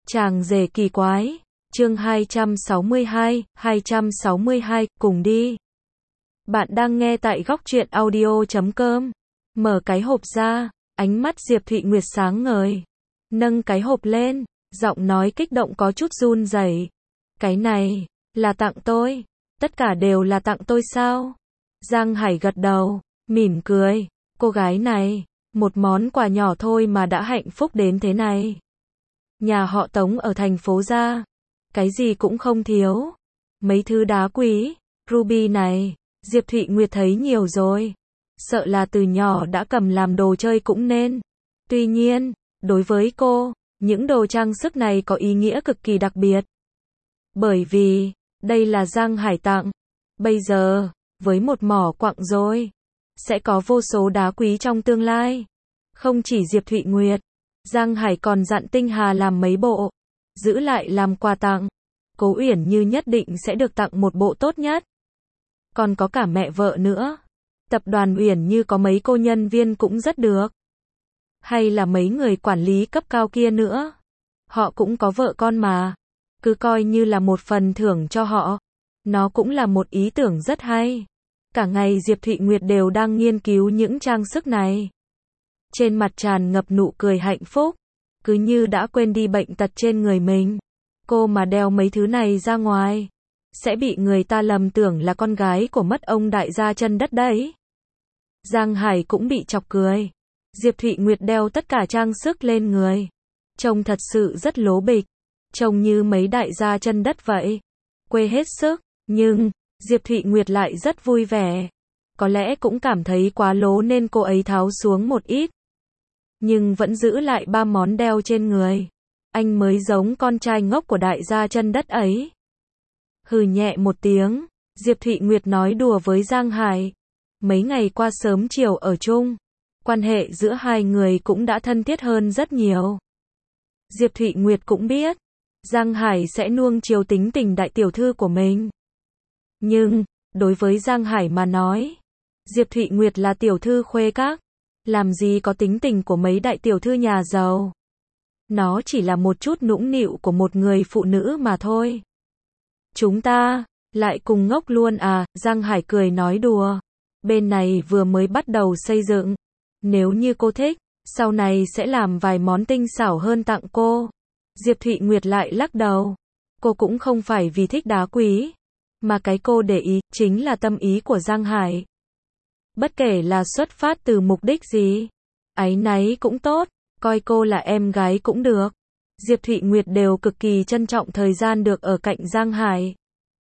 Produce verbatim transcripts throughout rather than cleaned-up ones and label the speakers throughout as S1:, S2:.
S1: Chàng rể kỳ quái, chương hai trăm sáu mươi hai, hai trăm sáu mươi hai, cùng đi. Bạn đang nghe tại góc truyện audio chấm com. Mở cái hộp ra, ánh mắt Diệp Thụy Nguyệt sáng ngời. Nâng cái hộp lên, giọng nói kích động có chút run rẩy. Cái này, là tặng tôi. Tất cả đều là tặng tôi sao? Giang Hải gật đầu, mỉm cười. Cô gái này, một món quà nhỏ thôi mà đã hạnh phúc đến thế này. Nhà họ Tống ở thành phố Gia, cái gì cũng không thiếu. Mấy thứ đá quý, ruby này, Diệp Thụy Nguyệt thấy nhiều rồi. Sợ là từ nhỏ đã cầm làm đồ chơi cũng nên. Tuy nhiên, đối với cô, những đồ trang sức này có ý nghĩa cực kỳ đặc biệt. Bởi vì, đây là Giang Hải tặng. Bây giờ, với một mỏ quặng rồi, sẽ có vô số đá quý trong tương lai. Không chỉ Diệp Thụy Nguyệt, Giang Hải còn dặn Tinh Hà làm mấy bộ, giữ lại làm quà tặng. Cố Uyển Như nhất định sẽ được tặng một bộ tốt nhất. Còn có cả mẹ vợ nữa. Tập đoàn Uyển Như có mấy cô nhân viên cũng rất được. Hay là mấy người quản lý cấp cao kia nữa. Họ cũng có vợ con mà. Cứ coi như là một phần thưởng cho họ. Nó cũng là một ý tưởng rất hay. Cả ngày Diệp Thụy Nguyệt đều đang nghiên cứu những trang sức này. Trên mặt tràn ngập nụ cười hạnh phúc. Cứ như đã quên đi bệnh tật trên người mình. Cô mà đeo mấy thứ này ra ngoài, sẽ bị người ta lầm tưởng là con gái của mất ông đại gia chân đất đấy. Giang Hải cũng bị chọc cười. Diệp Thụy Nguyệt đeo tất cả trang sức lên người. Trông thật sự rất lố bịch. Trông như mấy đại gia chân đất vậy. Quê hết sức. Nhưng, Diệp Thụy Nguyệt lại rất vui vẻ. Có lẽ cũng cảm thấy quá lố nên cô ấy tháo xuống một ít. Nhưng vẫn giữ lại ba món đeo trên người. Anh mới giống con trai ngốc của đại gia chân đất ấy. Hừ nhẹ một tiếng, Diệp Thụy Nguyệt nói đùa với Giang Hải. Mấy ngày qua sớm chiều ở chung, quan hệ giữa hai người cũng đã thân thiết hơn rất nhiều. Diệp Thụy Nguyệt cũng biết, Giang Hải sẽ nuông chiều tính tình đại tiểu thư của mình. Nhưng, đối với Giang Hải mà nói, Diệp Thụy Nguyệt là tiểu thư khuê các, làm gì có tính tình của mấy đại tiểu thư nhà giàu. Nó chỉ là một chút nũng nịu của một người phụ nữ mà thôi. Chúng ta, lại cùng ngốc luôn à, Giang Hải cười nói đùa. Bên này vừa mới bắt đầu xây dựng. Nếu như cô thích, sau này sẽ làm vài món tinh xảo hơn tặng cô. Diệp Thụy Nguyệt lại lắc đầu. Cô cũng không phải vì thích đá quý. Mà cái cô để ý, chính là tâm ý của Giang Hải. Bất kể là xuất phát từ mục đích gì, áy náy cũng tốt. Coi cô là em gái cũng được. Diệp Thụy Nguyệt đều cực kỳ trân trọng thời gian được ở cạnh Giang Hải.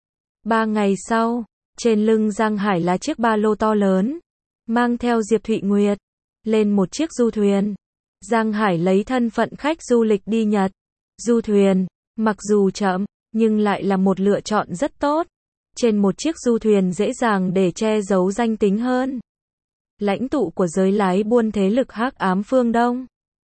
S1: Ba ngày sau, trên lưng Giang Hải là chiếc ba lô to lớn, mang theo Diệp Thụy Nguyệt, lên một chiếc du thuyền. Giang Hải lấy thân phận khách du lịch đi Nhật. Du thuyền, mặc dù chậm, nhưng lại là một lựa chọn rất tốt. Trên một chiếc du thuyền dễ dàng để che giấu danh tính hơn. Lãnh tụ của giới lái buôn thế lực hắc ám phương Đông.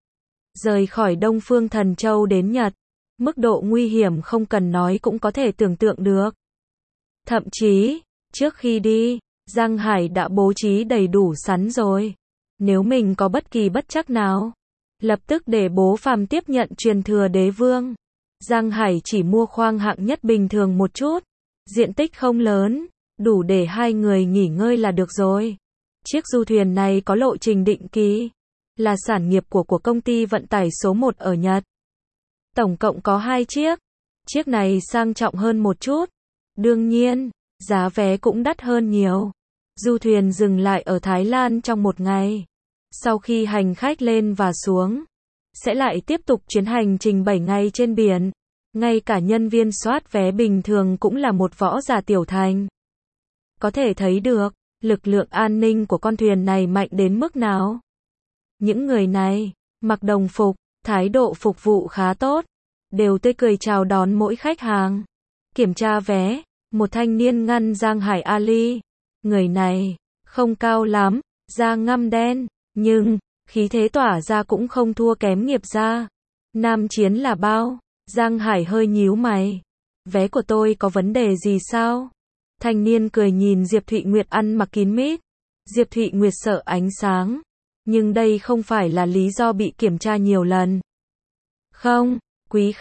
S1: Rời khỏi Đông Phương Thần Châu đến Nhật, mức độ nguy hiểm không cần nói cũng có thể tưởng tượng được. Thậm chí, trước khi đi, Giang Hải đã bố trí đầy đủ sẵn rồi. Nếu mình có bất kỳ bất trắc nào, lập tức để bố Phàm tiếp nhận truyền thừa đế vương. Giang Hải chỉ mua khoang hạng nhất bình thường một chút, diện tích không lớn, đủ để hai người nghỉ ngơi là được rồi. Chiếc du thuyền này có lộ trình định kỳ, là sản nghiệp của của công ty vận tải số một ở Nhật. Tổng cộng có hai chiếc. Chiếc này sang trọng hơn một chút. Đương nhiên, giá vé cũng đắt hơn nhiều. Du thuyền dừng lại ở Thái Lan trong một ngày. Sau khi hành khách lên và xuống, sẽ lại tiếp tục chuyến hành trình bảy ngày trên biển. Ngay cả nhân viên soát vé bình thường cũng là một võ giả tiểu thành. Có thể thấy được, lực lượng an ninh của con thuyền này mạnh đến mức nào. Những người này, mặc đồng phục, thái độ phục vụ khá tốt, đều tươi cười chào đón mỗi khách hàng. Kiểm tra vé, một thanh niên ngăn Giang Hải Ali. Người này, không cao lắm, da ngăm đen, nhưng, khí thế tỏa ra cũng không thua kém nghiệp gia. Nam chiến là bao? Giang Hải hơi nhíu mày. Vé của tôi có vấn đề gì sao? Thanh niên cười nhìn Diệp Thụy Nguyệt ăn mặc kín mít. Diệp Thụy Nguyệt sợ ánh sáng. Nhưng đây không phải là lý do bị kiểm tra nhiều lần. Không, quý khách,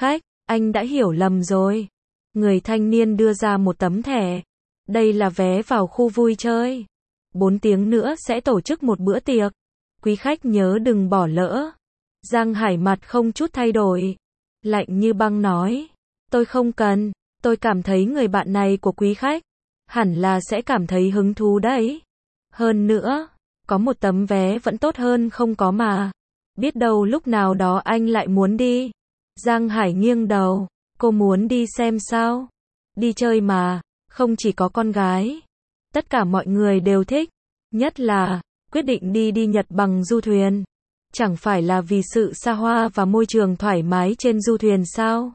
S1: anh đã hiểu lầm rồi. Người thanh niên đưa ra một tấm thẻ. Đây là vé vào khu vui chơi. Bốn tiếng nữa sẽ tổ chức một bữa tiệc. Quý khách nhớ đừng bỏ lỡ. Giang Hải mặt không chút thay đổi. Lạnh như băng nói. Tôi không cần. Tôi cảm thấy người bạn này của quý khách hẳn là sẽ cảm thấy hứng thú đấy. Hơn nữa, có một tấm vé vẫn tốt hơn không có mà. Biết đâu lúc nào đó anh lại muốn đi. Giang Hải nghiêng đầu. Cô muốn đi xem sao? Đi chơi mà, không chỉ có con gái. Tất cả mọi người đều thích. Nhất là, quyết định đi đi Nhật bằng du thuyền. Chẳng phải là vì sự xa hoa và môi trường thoải mái trên du thuyền sao?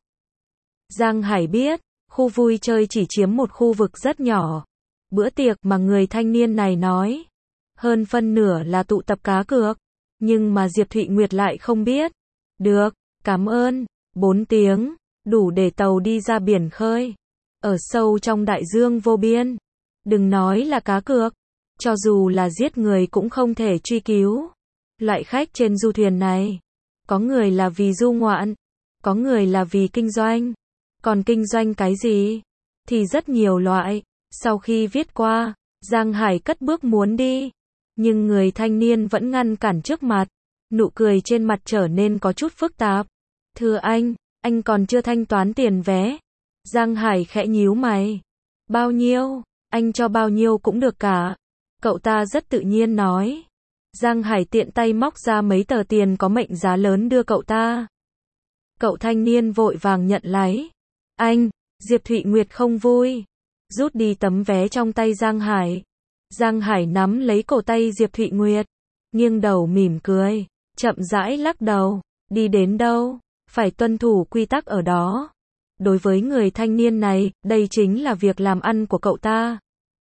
S1: Giang Hải biết, khu vui chơi chỉ chiếm một khu vực rất nhỏ. Bữa tiệc mà người thanh niên này nói, hơn phân nửa là tụ tập cá cược. Nhưng mà Diệp Thụy Nguyệt lại không biết. Được, cảm ơn. Bốn tiếng, đủ để tàu đi ra biển khơi. Ở sâu trong đại dương vô biên. Đừng nói là cá cược. Cho dù là giết người cũng không thể truy cứu. Loại khách trên du thuyền này, có người là vì du ngoạn, có người là vì kinh doanh. Còn kinh doanh cái gì? Thì rất nhiều loại. Sau khi viết qua, Giang Hải cất bước muốn đi. Nhưng người thanh niên vẫn ngăn cản trước mặt. Nụ cười trên mặt trở nên có chút phức tạp. Thưa anh, anh còn chưa thanh toán tiền vé. Giang Hải khẽ nhíu mày. Bao nhiêu? Anh cho bao nhiêu cũng được cả. Cậu ta rất tự nhiên nói. Giang Hải tiện tay móc ra mấy tờ tiền có mệnh giá lớn đưa cậu ta. Cậu thanh niên vội vàng nhận lấy. Anh, Diệp Thụy Nguyệt không vui. Rút đi tấm vé trong tay Giang Hải. Giang Hải nắm lấy cổ tay Diệp Thụy Nguyệt. Nghiêng đầu mỉm cười. Chậm rãi lắc đầu. Đi đến đâu? Phải tuân thủ quy tắc ở đó. Đối với người thanh niên này, đây chính là việc làm ăn của cậu ta.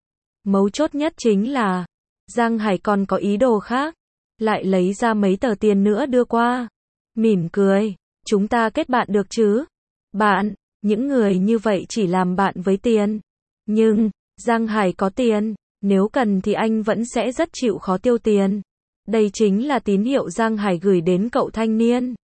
S1: Mấu chốt nhất chính là, Giang Hải còn có ý đồ khác. Lại lấy ra mấy tờ tiền nữa đưa qua. Mỉm cười. Chúng ta kết bạn được chứ? Bạn, những người như vậy chỉ làm bạn với tiền. Nhưng, Giang Hải có tiền. Nếu cần thì anh vẫn sẽ rất chịu khó tiêu tiền. Đây chính là tín hiệu Giang Hải gửi đến cậu thanh niên.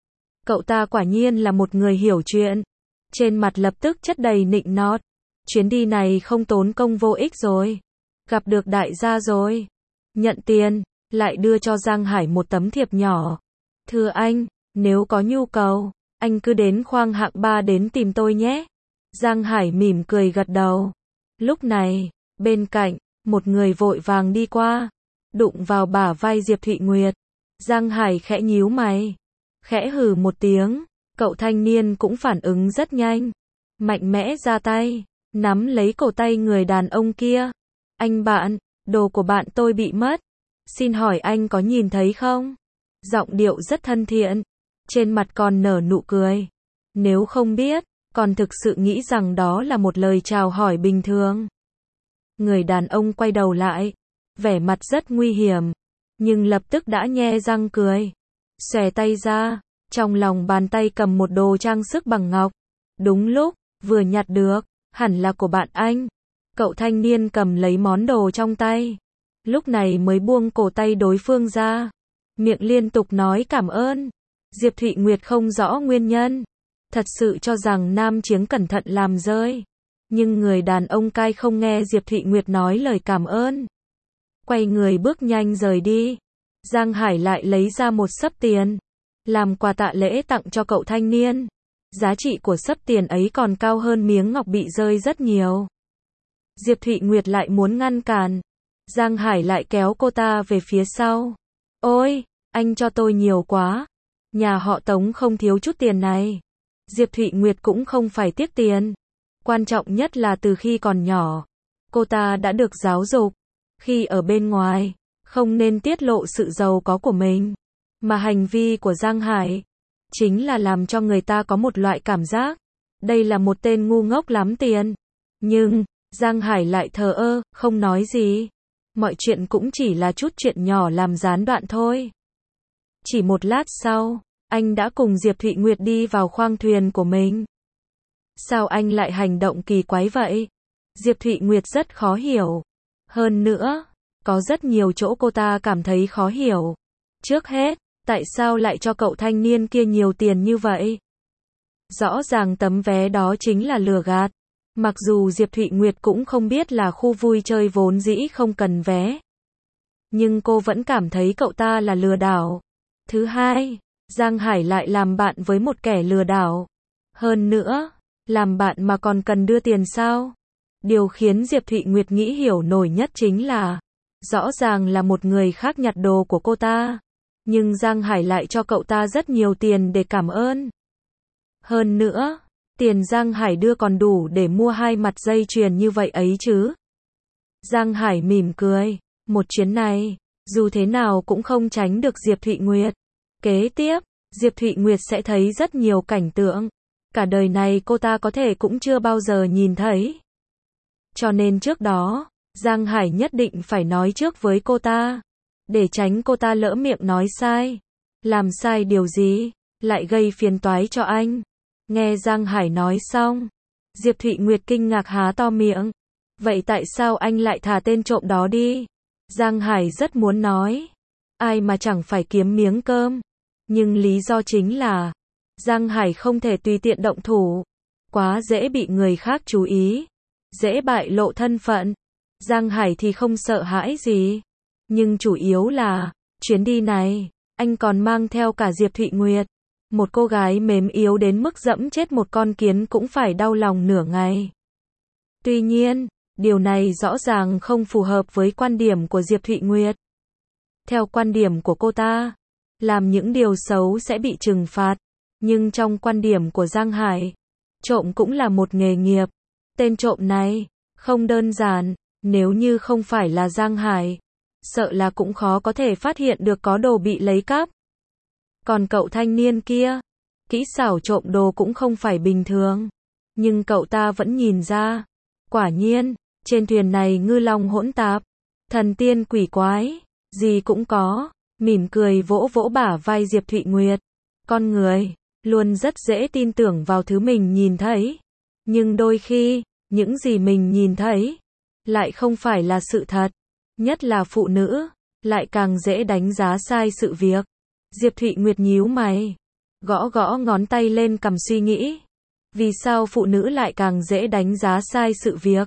S1: Cậu ta quả nhiên là một người hiểu chuyện. Trên mặt lập tức chất đầy nịnh nọt. Chuyến đi này không tốn công vô ích rồi. Gặp được đại gia rồi. Nhận tiền, lại đưa cho Giang Hải một tấm thiệp nhỏ. Thưa anh, nếu có nhu cầu, anh cứ đến khoang hạng ba đến tìm tôi nhé. Giang Hải mỉm cười gật đầu. Lúc này, bên cạnh, một người vội vàng đi qua. Đụng vào bả vai Diệp Thụy Nguyệt. Giang Hải khẽ nhíu mày. Khẽ hừ một tiếng. Cậu thanh niên cũng phản ứng rất nhanh. Mạnh mẽ ra tay. Nắm lấy cổ tay người đàn ông kia. Anh bạn, đồ của bạn tôi bị mất. Xin hỏi anh có nhìn thấy không? Giọng điệu rất thân thiện. Trên mặt còn nở nụ cười. Nếu không biết, còn thực sự nghĩ rằng đó là một lời chào hỏi bình thường. Người đàn ông quay đầu lại. Vẻ mặt rất nguy hiểm. Nhưng lập tức đã nhe răng cười. Xòe tay ra. Trong lòng bàn tay cầm một đồ trang sức bằng ngọc. Đúng lúc, vừa nhặt được. Hẳn là của bạn anh. Cậu thanh niên cầm lấy món đồ trong tay. Lúc này mới buông cổ tay đối phương ra. Miệng liên tục nói cảm ơn. Diệp Thụy Nguyệt không rõ nguyên nhân. Thật sự cho rằng nam chiếng cẩn thận làm rơi. Nhưng người đàn ông cai không nghe Diệp Thụy Nguyệt nói lời cảm ơn. Quay người bước nhanh rời đi. Giang Hải lại lấy ra một xấp tiền. Làm quà tạ lễ tặng cho cậu thanh niên. Giá trị của xấp tiền ấy còn cao hơn miếng ngọc bị rơi rất nhiều. Diệp Thụy Nguyệt lại muốn ngăn cản. Giang Hải lại kéo cô ta về phía sau. Ôi, anh cho tôi nhiều quá. Nhà họ Tống không thiếu chút tiền này. Diệp Thụy Nguyệt cũng không phải tiếc tiền. Quan trọng nhất là từ khi còn nhỏ, cô ta đã được giáo dục. Khi ở bên ngoài, không nên tiết lộ sự giàu có của mình. Mà hành vi của Giang Hải chính là làm cho người ta có một loại cảm giác. Đây là một tên ngu ngốc lắm tiền. Nhưng, Giang Hải lại thờ ơ, không nói gì. Mọi chuyện cũng chỉ là chút chuyện nhỏ làm gián đoạn thôi. Chỉ một lát sau, anh đã cùng Diệp Thụy Nguyệt đi vào khoang thuyền của mình. Sao anh lại hành động kỳ quái vậy? Diệp Thụy Nguyệt rất khó hiểu. Hơn nữa, có rất nhiều chỗ cô ta cảm thấy khó hiểu. Trước hết, tại sao lại cho cậu thanh niên kia nhiều tiền như vậy? Rõ ràng tấm vé đó chính là lừa gạt. Mặc dù Diệp Thụy Nguyệt cũng không biết là khu vui chơi vốn dĩ không cần vé. Nhưng cô vẫn cảm thấy cậu ta là lừa đảo. Thứ hai, Giang Hải lại làm bạn với một kẻ lừa đảo. Hơn nữa, làm bạn mà còn cần đưa tiền sao? Điều khiến Diệp Thụy Nguyệt nghĩ hiểu nổi nhất chính là, rõ ràng là một người khác nhặt đồ của cô ta, nhưng Giang Hải lại cho cậu ta rất nhiều tiền để cảm ơn. Hơn nữa, tiền Giang Hải đưa còn đủ để mua hai mặt dây chuyền như vậy ấy chứ. Giang Hải mỉm cười, một chuyến này, dù thế nào cũng không tránh được Diệp Thụy Nguyệt. Kế tiếp, Diệp Thụy Nguyệt sẽ thấy rất nhiều cảnh tượng, cả đời này cô ta có thể cũng chưa bao giờ nhìn thấy. Cho nên trước đó, Giang Hải nhất định phải nói trước với cô ta, để tránh cô ta lỡ miệng nói sai. Làm sai điều gì, lại gây phiền toái cho anh. Nghe Giang Hải nói xong, Diệp Thụy Nguyệt kinh ngạc há to miệng. Vậy tại sao anh lại thả tên trộm đó đi? Giang Hải rất muốn nói, ai mà chẳng phải kiếm miếng cơm. Nhưng lý do chính là, Giang Hải không thể tùy tiện động thủ, quá dễ bị người khác chú ý, dễ bại lộ thân phận. Giang Hải thì không sợ hãi gì, nhưng chủ yếu là, chuyến đi này, anh còn mang theo cả Diệp Thụy Nguyệt, một cô gái mềm yếu đến mức dẫm chết một con kiến cũng phải đau lòng nửa ngày. Tuy nhiên, điều này rõ ràng không phù hợp với quan điểm của Diệp Thụy Nguyệt. Theo quan điểm của cô ta, làm những điều xấu sẽ bị trừng phạt, nhưng trong quan điểm của Giang Hải, trộm cũng là một nghề nghiệp. Tên trộm này, không đơn giản, nếu như không phải là Giang Hải, sợ là cũng khó có thể phát hiện được có đồ bị lấy cắp. Còn cậu thanh niên kia, kỹ xảo trộm đồ cũng không phải bình thường, nhưng cậu ta vẫn nhìn ra. Quả nhiên, trên thuyền này ngư long hỗn tạp, thần tiên quỷ quái, gì cũng có. Mỉm cười vỗ vỗ bả vai Diệp Thụy Nguyệt. Con người, luôn rất dễ tin tưởng vào thứ mình nhìn thấy. Nhưng đôi khi, những gì mình nhìn thấy, lại không phải là sự thật. Nhất là phụ nữ, lại càng dễ đánh giá sai sự việc. Diệp Thụy Nguyệt nhíu mày, gõ gõ ngón tay lên cằm suy nghĩ. Vì sao phụ nữ lại càng dễ đánh giá sai sự việc?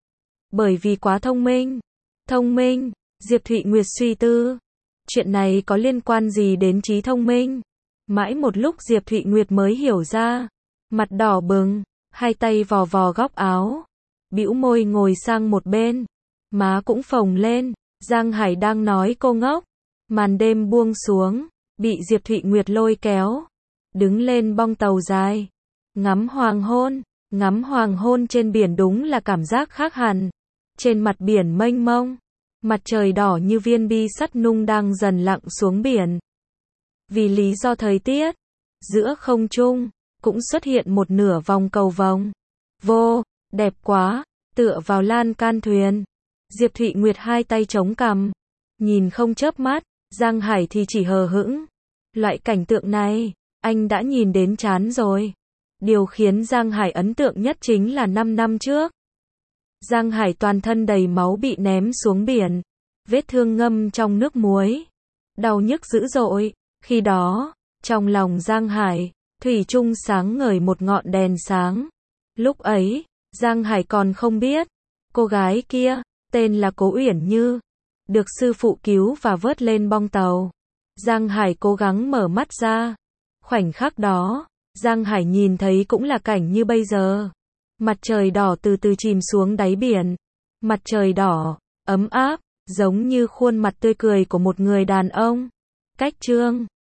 S1: Bởi vì quá thông minh. Thông minh, Diệp Thụy Nguyệt suy tư. Chuyện này có liên quan gì đến trí thông minh? Mãi một lúc Diệp Thụy Nguyệt mới hiểu ra. Mặt đỏ bừng, hai tay vò vò góc áo, bĩu môi ngồi sang một bên, má cũng phồng lên. Giang Hải đang nói cô ngốc. Màn đêm buông xuống, bị Diệp Thụy Nguyệt lôi kéo, đứng lên bong tàu dài, ngắm hoàng hôn. Ngắm hoàng hôn trên biển đúng là cảm giác khác hẳn. Trên mặt biển mênh mông, mặt trời đỏ như viên bi sắt nung đang dần lặn xuống biển. Vì lý do thời tiết, giữa không trung cũng xuất hiện một nửa vòng cầu vồng. Vô, đẹp quá, tựa vào lan can thuyền. Diệp Thụy Nguyệt hai tay chống cằm, nhìn không chớp mắt. Giang Hải thì chỉ hờ hững. Loại cảnh tượng này, anh đã nhìn đến chán rồi. Điều khiến Giang Hải ấn tượng nhất chính là năm năm trước. Giang Hải toàn thân đầy máu bị ném xuống biển, vết thương ngâm trong nước muối, đau nhức dữ dội. Khi đó, trong lòng Giang Hải, thủy chung sáng ngời một ngọn đèn sáng. Lúc ấy, Giang Hải còn không biết, cô gái kia, tên là Cố Uyển Như, được sư phụ cứu và vớt lên bong tàu. Giang Hải cố gắng mở mắt ra. Khoảnh khắc đó, Giang Hải nhìn thấy cũng là cảnh như bây giờ. Mặt trời đỏ từ từ chìm xuống đáy biển. Mặt trời đỏ, ấm áp, giống như khuôn mặt tươi cười của một người đàn ông. Cách chương